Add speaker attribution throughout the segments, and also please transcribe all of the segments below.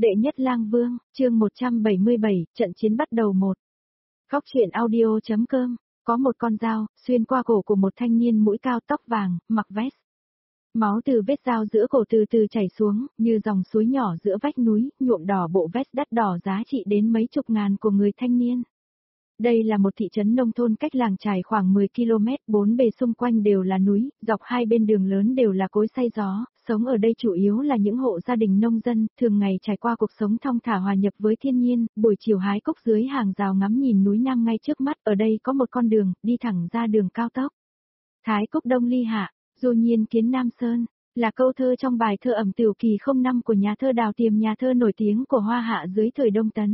Speaker 1: Đệ nhất lang vương, chương 177, trận chiến bắt đầu 1. Góc truyện audio.com, có một con dao, xuyên qua cổ của một thanh niên mũi cao tóc vàng, mặc vest. Máu từ vết dao giữa cổ từ từ chảy xuống, như dòng suối nhỏ giữa vách núi, nhuộm đỏ bộ vest đắt đỏ giá trị đến mấy chục ngàn của người thanh niên. Đây là một thị trấn nông thôn cách làng chài khoảng 10 km, bốn bề xung quanh đều là núi, dọc hai bên đường lớn đều là cối xay gió, sống ở đây chủ yếu là những hộ gia đình nông dân, thường ngày trải qua cuộc sống thong thả hòa nhập với thiên nhiên, buổi chiều hái cúc dưới hàng rào ngắm nhìn núi Nam ngay trước mắt, ở đây có một con đường, đi thẳng ra đường cao tốc. Thái cúc đông ly hạ, du nhiên kiến Nam Sơn, là câu thơ trong bài thơ ẩm tiểu kỳ 05 của nhà thơ Đào Tiềm, nhà thơ nổi tiếng của Hoa Hạ dưới thời Đông Tấn.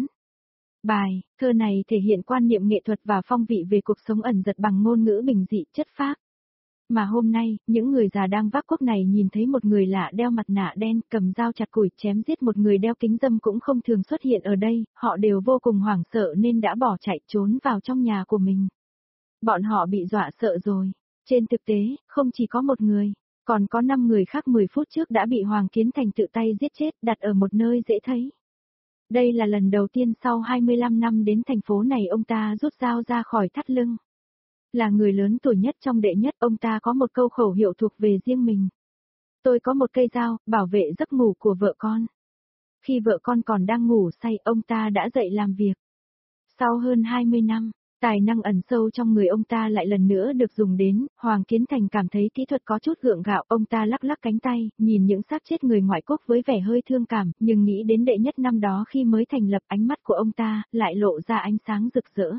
Speaker 1: Bài, thơ này thể hiện quan niệm nghệ thuật và phong vị về cuộc sống ẩn dật bằng ngôn ngữ bình dị, chất phác. Mà hôm nay, những người già đang vác cuốc này nhìn thấy một người lạ đeo mặt nạ đen, cầm dao chặt củi chém giết một người đeo kính râm cũng không thường xuất hiện ở đây, họ đều vô cùng hoảng sợ nên đã bỏ chạy trốn vào trong nhà của mình. Bọn họ bị dọa sợ rồi. Trên thực tế, không chỉ có một người, còn có 5 người khác 10 phút trước đã bị Hoàng Kiến Thành tự tay giết chết, đặt ở một nơi dễ thấy. Đây là lần đầu tiên sau 25 năm đến thành phố này ông ta rút dao ra khỏi thắt lưng. Là người lớn tuổi nhất trong đệ nhất, ông ta có một câu khẩu hiệu thuộc về riêng mình. Tôi có một cây dao, bảo vệ giấc ngủ của vợ con. Khi vợ con còn đang ngủ say, ông ta đã dậy làm việc. Sau hơn 20 năm, tài năng ẩn sâu trong người ông ta lại lần nữa được dùng đến, Hoàng Kiến Thành cảm thấy kỹ thuật có chút gượng gạo, ông ta lắc lắc cánh tay, nhìn những xác chết người ngoại quốc với vẻ hơi thương cảm, nhưng nghĩ đến đệ nhất năm đó khi mới thành lập, ánh mắt của ông ta lại lộ ra ánh sáng rực rỡ.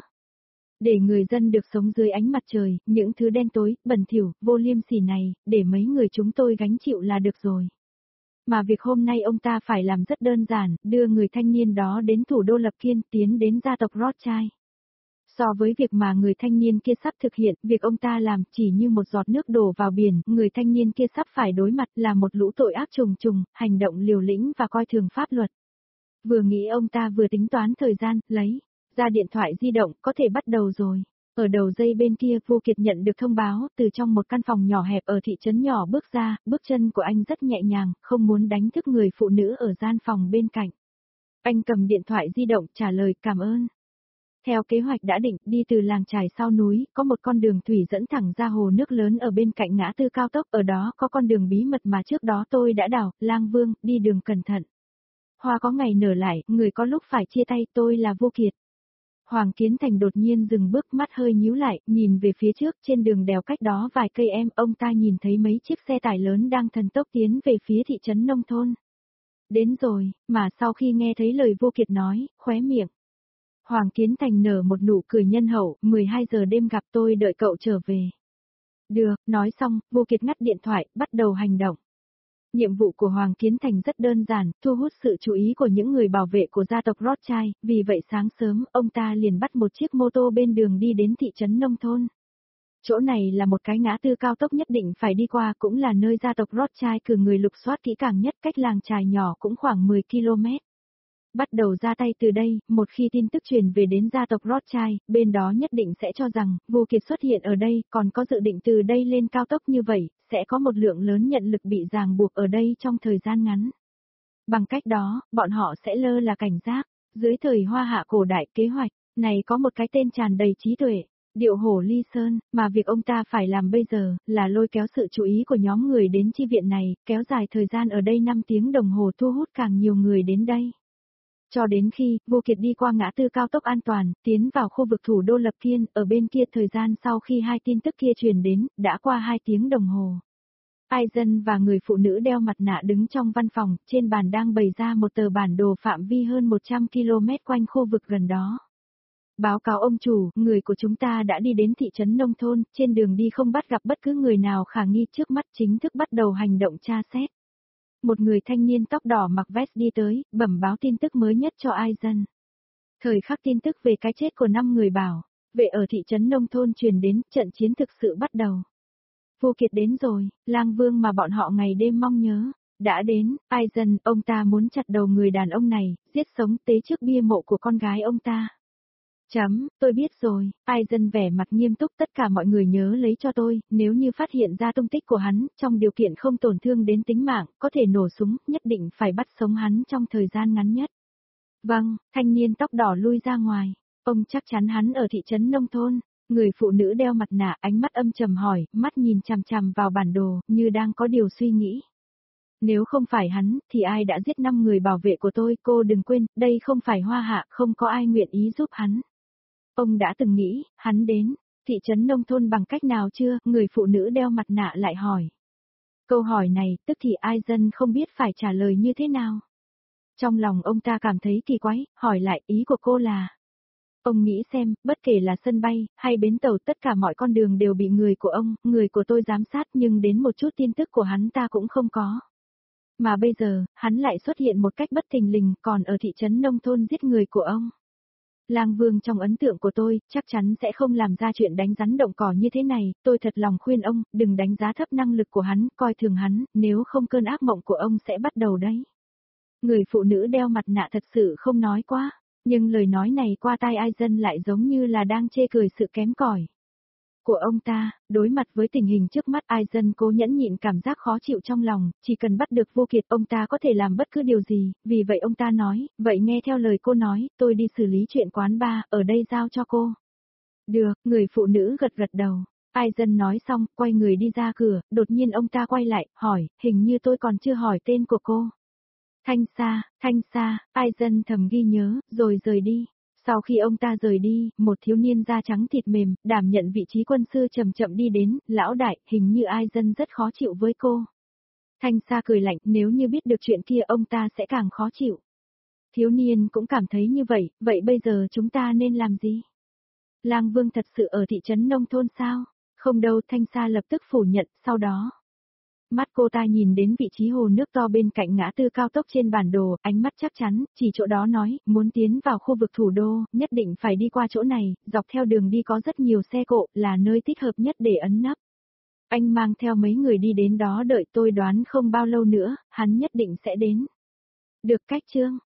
Speaker 1: Để người dân được sống dưới ánh mặt trời, những thứ đen tối, bẩn thỉu, vô liêm sỉ này, để mấy người chúng tôi gánh chịu là được rồi. Mà việc hôm nay ông ta phải làm rất đơn giản, đưa người thanh niên đó đến thủ đô Lập Kiên, tiến đến gia tộc Rothschild. So với việc mà người thanh niên kia sắp thực hiện, việc ông ta làm chỉ như một giọt nước đổ vào biển, người thanh niên kia sắp phải đối mặt là một lũ tội ác trùng trùng, hành động liều lĩnh và coi thường pháp luật. Vừa nghĩ ông ta vừa tính toán thời gian, lấy ra điện thoại di động, có thể bắt đầu rồi. Ở đầu dây bên kia, Vô Kiệt nhận được thông báo, từ trong một căn phòng nhỏ hẹp ở thị trấn nhỏ bước ra, bước chân của anh rất nhẹ nhàng, không muốn đánh thức người phụ nữ ở gian phòng bên cạnh. Anh cầm điện thoại di động trả lời cảm ơn. Theo kế hoạch đã định, đi từ làng chài sau núi, có một con đường thủy dẫn thẳng ra hồ nước lớn ở bên cạnh ngã tư cao tốc, ở đó có con đường bí mật mà trước đó tôi đã đào, Lang Vương, đi đường cẩn thận. Hoa có ngày nở lại, người có lúc phải chia tay, tôi là Vô Kiệt. Hoàng Kiến Thành đột nhiên dừng bước, mắt hơi nhíu lại, nhìn về phía trước, trên đường đèo cách đó vài cây em, ông ta nhìn thấy mấy chiếc xe tải lớn đang thần tốc tiến về phía thị trấn nông thôn. Đến rồi, mà sau khi nghe thấy lời Vô Kiệt nói, khóe miệng. Hoàng Kiến Thành nở một nụ cười nhân hậu, 12 giờ đêm gặp tôi, đợi cậu trở về. Được, nói xong, Vô Kiệt ngắt điện thoại, bắt đầu hành động. Nhiệm vụ của Hoàng Kiến Thành rất đơn giản, thu hút sự chú ý của những người bảo vệ của gia tộc Rothschild, vì vậy sáng sớm, ông ta liền bắt một chiếc mô tô bên đường đi đến thị trấn nông thôn. Chỗ này là một cái ngã tư cao tốc nhất định phải đi qua, cũng là nơi gia tộc Rothschild cử người lục soát kỹ càng nhất, cách làng chài nhỏ cũng khoảng 10 km. Bắt đầu ra tay từ đây, một khi tin tức truyền về đến gia tộc Rothschild, bên đó nhất định sẽ cho rằng, Vô Kiệt xuất hiện ở đây, còn có dự định từ đây lên cao tốc như vậy, sẽ có một lượng lớn nhận lực bị ràng buộc ở đây trong thời gian ngắn. Bằng cách đó, bọn họ sẽ lơ là cảnh giác. Dưới thời Hoa Hạ cổ đại, kế hoạch này có một cái tên tràn đầy trí tuệ, Điệu Hổ Ly Sơn, mà việc ông ta phải làm bây giờ, là lôi kéo sự chú ý của nhóm người đến chi viện này, kéo dài thời gian ở đây 5 tiếng đồng hồ, thu hút càng nhiều người đến đây. Cho đến khi, Vô Kiệt đi qua ngã tư cao tốc an toàn, tiến vào khu vực thủ đô Lập Kiên, ở bên kia thời gian sau khi hai tin tức kia truyền đến, đã qua 2 tiếng đồng hồ. Aizen và người phụ nữ đeo mặt nạ đứng trong văn phòng, trên bàn đang bày ra một tờ bản đồ phạm vi hơn 100 km quanh khu vực gần đó. Báo cáo ông chủ, người của chúng ta đã đi đến thị trấn nông thôn, trên đường đi không bắt gặp bất cứ người nào khả nghi, trước mắt chính thức bắt đầu hành động tra xét. Một người thanh niên tóc đỏ mặc vest đi tới, bẩm báo tin tức mới nhất cho Aizen. Thời khắc tin tức về cái chết của 5 người bảo vệ ở thị trấn nông thôn truyền đến, trận chiến thực sự bắt đầu. Vô Kiệt đến rồi, Lang Vương mà bọn họ ngày đêm mong nhớ, đã đến. Aizen, ông ta muốn chặt đầu người đàn ông này, giết sống tế trước bia mộ của con gái ông ta. Tôi biết rồi, ai dân vẻ mặt nghiêm túc tất cả mọi người nhớ lấy cho tôi, nếu như phát hiện ra tung tích của hắn, trong điều kiện không tổn thương đến tính mạng, có thể nổ súng, nhất định phải bắt sống hắn trong thời gian ngắn nhất. Vâng, thanh niên tóc đỏ lui ra ngoài, ông chắc chắn hắn ở thị trấn nông thôn. Người phụ nữ đeo mặt nạ ánh mắt âm trầm hỏi, mắt nhìn chằm chằm vào bản đồ, như đang có điều suy nghĩ. Nếu không phải hắn, thì ai đã giết 5 người bảo vệ của tôi, cô đừng quên, đây không phải Hoa Hạ, không có ai nguyện ý giúp hắn. Ông đã từng nghĩ, hắn đến, thị trấn nông thôn bằng cách nào chưa, người phụ nữ đeo mặt nạ lại hỏi. Câu hỏi này, tức thì ai dân không biết phải trả lời như thế nào. Trong lòng ông ta cảm thấy kỳ quái, hỏi lại ý của cô là. Ông nghĩ xem, bất kể là sân bay, hay bến tàu tất cả mọi con đường đều bị người của ông, người của tôi giám sát nhưng đến một chút tin tức của hắn ta cũng không có. Mà bây giờ, hắn lại xuất hiện một cách bất thình lình còn ở thị trấn nông thôn giết người của ông. Lang Vương trong ấn tượng của tôi, chắc chắn sẽ không làm ra chuyện đánh rắn động cỏ như thế này, tôi thật lòng khuyên ông, đừng đánh giá thấp năng lực của hắn, coi thường hắn, nếu không cơn ác mộng của ông sẽ bắt đầu đấy. Người phụ nữ đeo mặt nạ thật sự không nói quá, nhưng lời nói này qua tai ai dân lại giống như là đang chê cười sự kém cỏi của ông ta. Đối mặt với tình hình trước mắt, ai dân cố nhẫn nhịn cảm giác khó chịu trong lòng, chỉ cần bắt được Vô Kiệt ông ta có thể làm bất cứ điều gì, vì vậy ông ta nói, vậy nghe theo lời cô nói, tôi đi xử lý chuyện quán bar, ở đây giao cho cô. Được, người phụ nữ gật gật đầu. Ai dân nói xong, quay người đi ra cửa, đột nhiên ông ta quay lại, hỏi, hình như tôi còn chưa hỏi tên của cô. Thanh Sa, ai dân thầm ghi nhớ, rồi rời đi. Sau khi ông ta rời đi, một thiếu niên da trắng thịt mềm, đảm nhận vị trí quân sư chậm chậm đi đến, lão đại, hình như ai dân rất khó chịu với cô. Thanh Sa cười lạnh, nếu như biết được chuyện kia ông ta sẽ càng khó chịu. Thiếu niên cũng cảm thấy như vậy, vậy bây giờ chúng ta nên làm gì? Lang Vương thật sự ở thị trấn nông thôn sao? Không đâu, Thanh Sa lập tức phủ nhận, sau đó. Mắt cô ta nhìn đến vị trí hồ nước to bên cạnh ngã tư cao tốc trên bản đồ, ánh mắt chắc chắn, chỉ chỗ đó nói, muốn tiến vào khu vực thủ đô, nhất định phải đi qua chỗ này, dọc theo đường đi có rất nhiều xe cộ, là nơi thích hợp nhất để ẩn nấp. Anh mang theo mấy người đi đến đó đợi tôi đoán không bao lâu nữa, hắn nhất định sẽ đến. Được cách Trương,